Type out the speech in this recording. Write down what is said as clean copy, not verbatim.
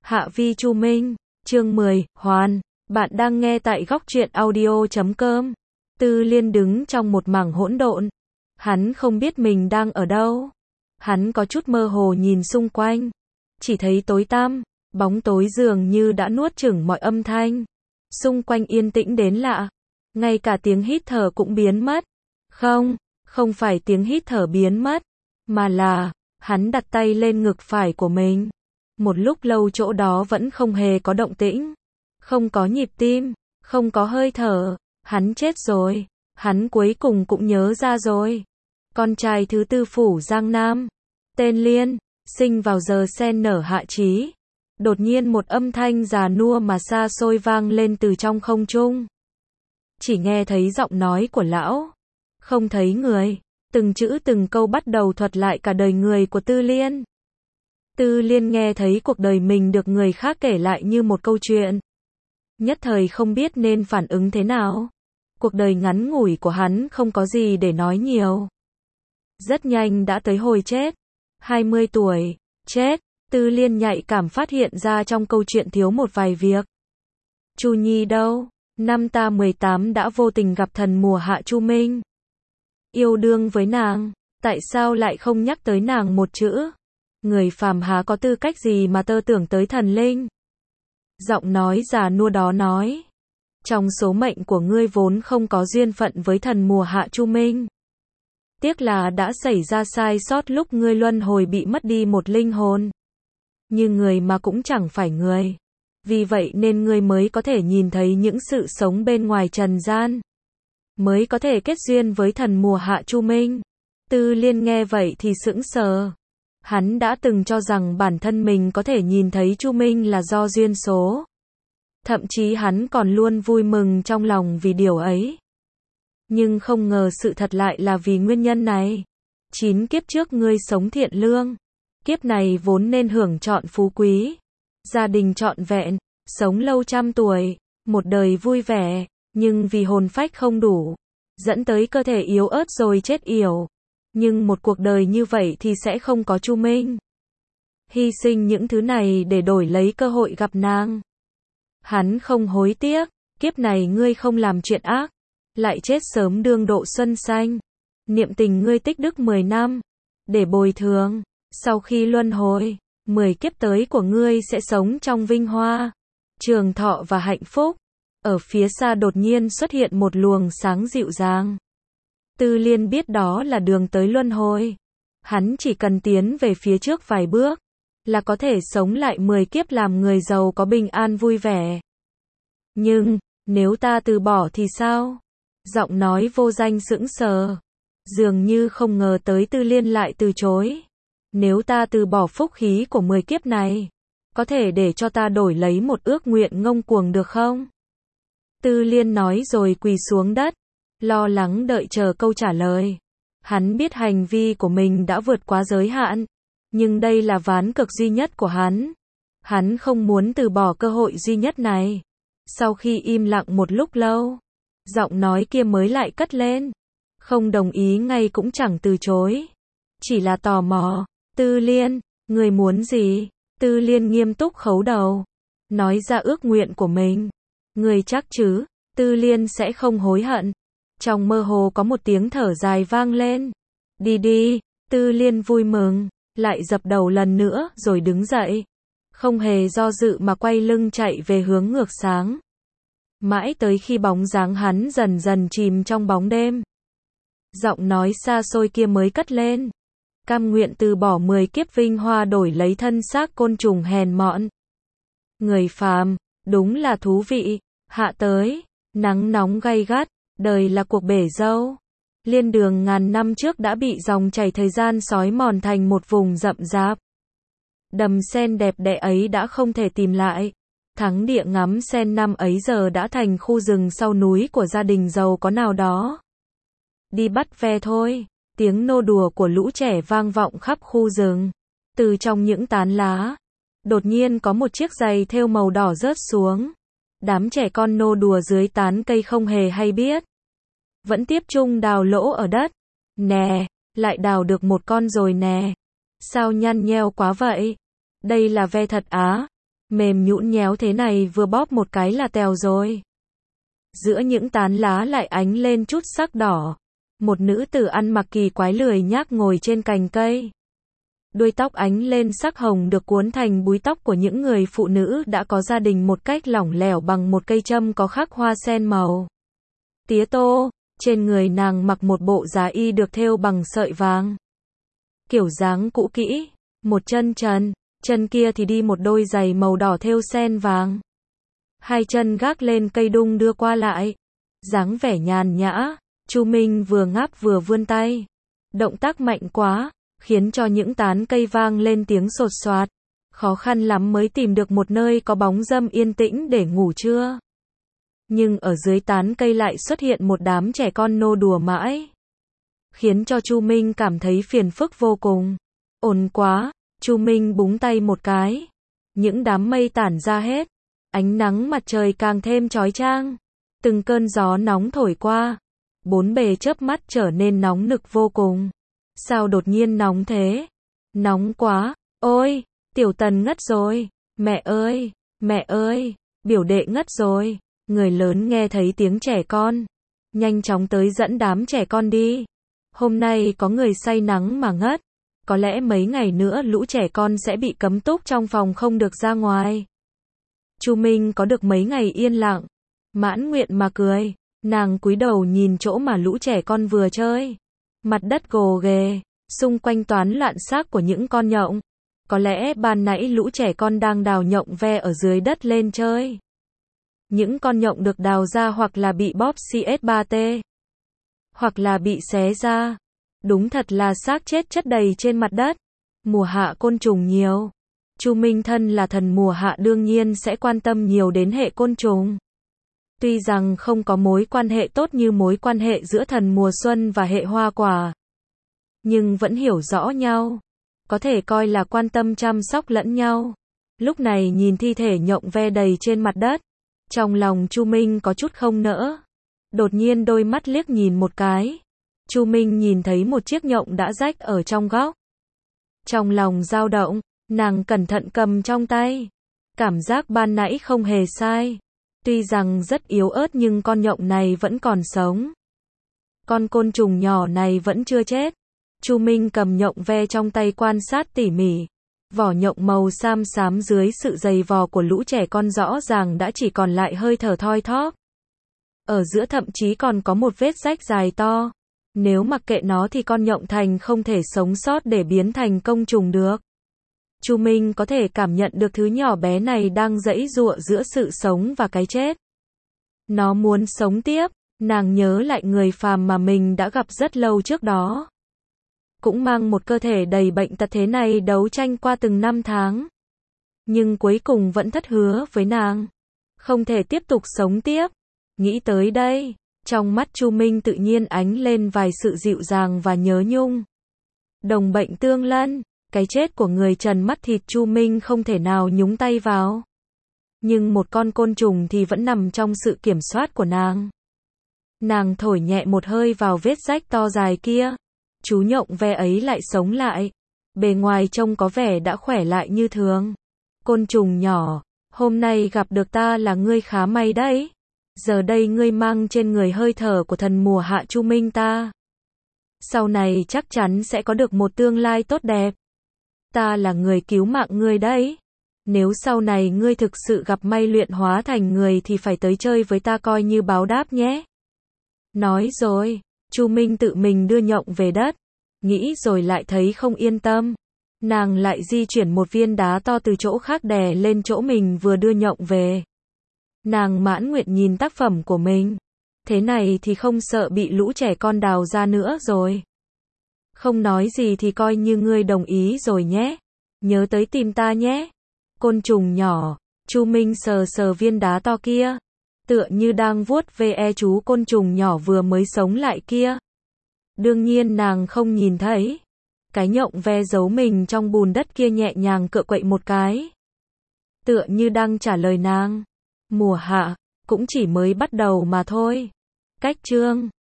Hạ Vi Chu Minh, chương 10, Hoàn, bạn đang nghe tại góc truyện audio.com. Tư Liên đứng trong một mảng hỗn độn. Hắn không biết mình đang ở đâu. Hắn có chút mơ hồ nhìn xung quanh. Chỉ thấy tối tăm, bóng tối dường như đã nuốt chửng mọi âm thanh. Xung quanh yên tĩnh đến lạ. Ngay cả tiếng hít thở cũng biến mất. Không phải tiếng hít thở biến mất, mà là, hắn đặt tay lên ngực phải của mình. Một lúc lâu chỗ đó vẫn không hề có động tĩnh. Không có nhịp tim, không có hơi thở. Hắn chết rồi. Hắn cuối cùng cũng nhớ ra rồi. Con trai thứ tư phủ Giang Nam, tên Liên, sinh vào giờ sen nở hạ chí. Đột nhiên một âm thanh già nua mà xa xôi vang lên từ trong không trung. Chỉ nghe thấy giọng nói của lão, không thấy người. Từng chữ từng câu bắt đầu thuật lại cả đời người của Tư Liên. Tư Liên nghe thấy cuộc đời mình được người khác kể lại như một câu chuyện. Nhất thời không biết nên phản ứng thế nào. Cuộc đời ngắn ngủi của hắn không có gì để nói nhiều. Rất nhanh đã tới hồi chết. 20 tuổi, chết. Tư Liên nhạy cảm phát hiện ra trong câu chuyện thiếu một vài việc. Chu Nhi đâu? Năm ta 18 đã vô tình gặp thần mùa hạ Chu Minh. Yêu đương với nàng, tại sao lại không nhắc tới nàng một chữ? Người phàm há có tư cách gì mà tơ tưởng tới thần linh? Giọng nói già nua đó nói, trong số mệnh của ngươi vốn không có duyên phận với thần mùa hạ Chu Minh. Tiếc là đã xảy ra sai sót lúc ngươi luân hồi bị mất đi một linh hồn. Như người mà cũng chẳng phải người. Vì vậy nên ngươi mới có thể nhìn thấy những sự sống bên ngoài trần gian. Mới có thể kết duyên với thần mùa hạ Chu Minh. Tư Liên nghe vậy thì sững sờ. Hắn đã từng cho rằng bản thân mình có thể nhìn thấy Chu Minh là do duyên số. Thậm chí hắn còn luôn vui mừng trong lòng vì điều ấy. Nhưng không ngờ sự thật lại là vì nguyên nhân này. 9 kiếp trước ngươi sống thiện lương. Kiếp này vốn nên hưởng trọn phú quý. Gia đình trọn vẹn, sống lâu trăm tuổi, một đời vui vẻ. Nhưng vì hồn phách không đủ, dẫn tới cơ thể yếu ớt rồi chết yểu. Nhưng một cuộc đời như vậy thì sẽ không có Chu Minh. Hy sinh những thứ này để đổi lấy cơ hội gặp nàng. Hắn không hối tiếc, kiếp này ngươi không làm chuyện ác, lại chết sớm đương độ xuân xanh. Niệm tình ngươi tích đức 10 năm, để bồi thường, sau khi luân hồi, 10 kiếp tới của ngươi sẽ sống trong vinh hoa, trường thọ và hạnh phúc. Ở phía xa đột nhiên xuất hiện một luồng sáng dịu dàng. Tư Liên biết đó là đường tới luân hồi. Hắn chỉ cần tiến về phía trước vài bước, là có thể sống lại 10 kiếp làm người giàu có bình an vui vẻ. Nhưng, nếu ta từ bỏ thì sao? Giọng nói vô danh sững sờ. Dường như không ngờ tới Tư Liên lại từ chối. Nếu ta từ bỏ phúc khí của 10 kiếp này, có thể để cho ta đổi lấy một ước nguyện ngông cuồng được không? Tư Liên nói rồi quỳ xuống đất, lo lắng đợi chờ câu trả lời. Hắn biết hành vi của mình đã vượt quá giới hạn, nhưng đây là ván cược duy nhất của hắn. Hắn không muốn từ bỏ cơ hội duy nhất này. Sau khi im lặng một lúc lâu, giọng nói kia mới lại cất lên. Không đồng ý ngay cũng chẳng từ chối. Chỉ là tò mò. Tư Liên, người muốn gì? Tư Liên nghiêm túc khấu đầu, nói ra ước nguyện của mình. Người chắc chứ, Tư Liên sẽ không hối hận. Trong mơ hồ có một tiếng thở dài vang lên. Đi đi, Tư Liên vui mừng, lại dập đầu lần nữa rồi đứng dậy. Không hề do dự mà quay lưng chạy về hướng ngược sáng. Mãi tới khi bóng dáng hắn dần dần chìm trong bóng đêm. Giọng nói xa xôi kia mới cất lên. Cam nguyện từ bỏ 10 kiếp vinh hoa đổi lấy thân xác côn trùng hèn mọn. Người phàm, đúng là thú vị. Hạ tới, nắng nóng gay gắt, đời là cuộc bể dâu. Liên đường ngàn năm trước đã bị dòng chảy thời gian xói mòn thành một vùng rậm rạp. Đầm sen đẹp đẽ ấy đã không thể tìm lại. Thắng địa ngắm sen năm ấy giờ đã thành khu rừng sau núi của gia đình giàu có nào đó. Đi bắt ve thôi, tiếng nô đùa của lũ trẻ vang vọng khắp khu rừng. Từ trong những tán lá, đột nhiên có một chiếc giày thêu màu đỏ rớt xuống. Đám trẻ con nô đùa dưới tán cây không hề hay biết. Vẫn tiếp chung đào lỗ ở đất. Nè, lại đào được một con rồi nè. Sao nhăn nheo quá vậy? Đây là ve thật á. Mềm nhũn nhéo thế này vừa bóp một cái là tèo rồi. Giữa những tán lá lại ánh lên chút sắc đỏ. Một nữ tử ăn mặc kỳ quái lười nhác ngồi trên cành cây. Đuôi tóc ánh lên sắc hồng được cuốn thành búi tóc của những người phụ nữ đã có gia đình một cách lỏng lẻo bằng một cây châm có khắc hoa sen màu tía tô. Trên người nàng mặc một bộ giá y được thêu bằng sợi vàng. Kiểu dáng cũ kỹ, một chân trần, chân kia thì đi một đôi giày màu đỏ thêu sen vàng. Hai chân gác lên cây đung đưa qua lại. Dáng vẻ nhàn nhã, Chu Minh vừa ngáp vừa vươn tay. Động tác mạnh quá, khiến cho những tán cây vang lên tiếng sột soạt. Khó khăn lắm mới tìm được một nơi có bóng râm yên tĩnh để ngủ trưa. Nhưng ở dưới tán cây lại xuất hiện một đám trẻ con nô đùa mãi. Khiến cho Chu Minh cảm thấy phiền phức vô cùng. Ồn quá, Chu Minh búng tay một cái. Những đám mây tản ra hết. Ánh nắng mặt trời càng thêm chói chang. Từng cơn gió nóng thổi qua. Bốn bề chớp mắt trở nên nóng nực vô cùng. Sao đột nhiên nóng thế? Nóng quá. Ôi, Tiểu Tần ngất rồi. Mẹ ơi, biểu đệ ngất rồi. Người lớn nghe thấy tiếng trẻ con. Nhanh chóng tới dẫn đám trẻ con đi. Hôm nay có người say nắng mà ngất. Có lẽ mấy ngày nữa lũ trẻ con sẽ bị cấm túc trong phòng không được ra ngoài. Chu Minh có được mấy ngày yên lặng. Mãn nguyện mà cười. Nàng cúi đầu nhìn chỗ mà lũ trẻ con vừa chơi. Mặt đất gồ ghề, xung quanh toán loạn xác của những con nhộng. Có lẽ ban nãy lũ trẻ con đang đào nhộng ve ở dưới đất lên chơi. Những con nhộng được đào ra hoặc là bị bóp CS3T, hoặc là bị xé ra. Đúng thật là xác chết chất đầy trên mặt đất. Mùa hạ côn trùng nhiều. Chu Minh thân là thần mùa hạ đương nhiên sẽ quan tâm nhiều đến hệ côn trùng. Tuy rằng không có mối quan hệ tốt như mối quan hệ giữa thần mùa xuân và hệ hoa quả, nhưng vẫn hiểu rõ nhau. Có thể coi là quan tâm chăm sóc lẫn nhau. Lúc này nhìn thi thể nhộng ve đầy trên mặt đất. Trong lòng Chu Minh có chút không nỡ. Đột nhiên đôi mắt liếc nhìn một cái. Chu Minh nhìn thấy một chiếc nhộng đã rách ở trong góc. Trong lòng dao động, nàng cẩn thận cầm trong tay. Cảm giác ban nãy không hề sai. Tuy rằng rất yếu ớt nhưng con nhộng này vẫn còn sống. Con côn trùng nhỏ này vẫn chưa chết. Chu Minh cầm nhộng ve trong tay quan sát tỉ mỉ. Vỏ nhộng màu xám xám dưới sự dày vò của lũ trẻ con rõ ràng đã chỉ còn lại hơi thở thoi thóp. Ở giữa thậm chí còn có một vết rách dài to. Nếu mặc kệ nó thì con nhộng thành không thể sống sót để biến thành côn trùng được. Chu Minh có thể cảm nhận được thứ nhỏ bé này đang giãy giụa giữa sự sống và cái chết. Nó muốn sống tiếp. Nàng nhớ lại người phàm mà mình đã gặp rất lâu trước đó. Cũng mang một cơ thể đầy bệnh tật thế này đấu tranh qua từng năm tháng. Nhưng cuối cùng vẫn thất hứa với nàng. Không thể tiếp tục sống tiếp. Nghĩ tới đây, trong mắt Chu Minh tự nhiên ánh lên vài sự dịu dàng và nhớ nhung. Đồng bệnh tương lân, cái chết của người trần mắt thịt Chu Minh không thể nào nhúng tay vào. Nhưng một con côn trùng thì vẫn nằm trong sự kiểm soát của nàng. Nàng thổi nhẹ một hơi vào vết rách to dài kia. Chú nhộng ve ấy lại sống lại. Bề ngoài trông có vẻ đã khỏe lại như thường. Côn trùng nhỏ, hôm nay gặp được ta là ngươi khá may đấy. Giờ đây ngươi mang trên người hơi thở của thần mùa hạ Chu Minh ta. Sau này chắc chắn sẽ có được một tương lai tốt đẹp. Ta là người cứu mạng ngươi đấy. Nếu sau này ngươi thực sự gặp may luyện hóa thành người thì phải tới chơi với ta coi như báo đáp nhé. Nói rồi, Chu Minh tự mình đưa nhộng về đất. Nghĩ rồi lại thấy không yên tâm. Nàng lại di chuyển một viên đá to từ chỗ khác đè lên chỗ mình vừa đưa nhộng về. Nàng mãn nguyện nhìn tác phẩm của mình. Thế này thì không sợ bị lũ trẻ con đào ra nữa rồi. Không nói gì thì coi như ngươi đồng ý rồi nhé. Nhớ tới tìm ta nhé. Côn trùng nhỏ, Chu Minh sờ sờ viên đá to kia. Tựa như đang vuốt ve chú côn trùng nhỏ vừa mới sống lại kia. Đương nhiên nàng không nhìn thấy. Cái nhộng ve giấu mình trong bùn đất kia nhẹ nhàng cựa quậy một cái. Tựa như đang trả lời nàng. Mùa hạ, cũng chỉ mới bắt đầu mà thôi. Cách chương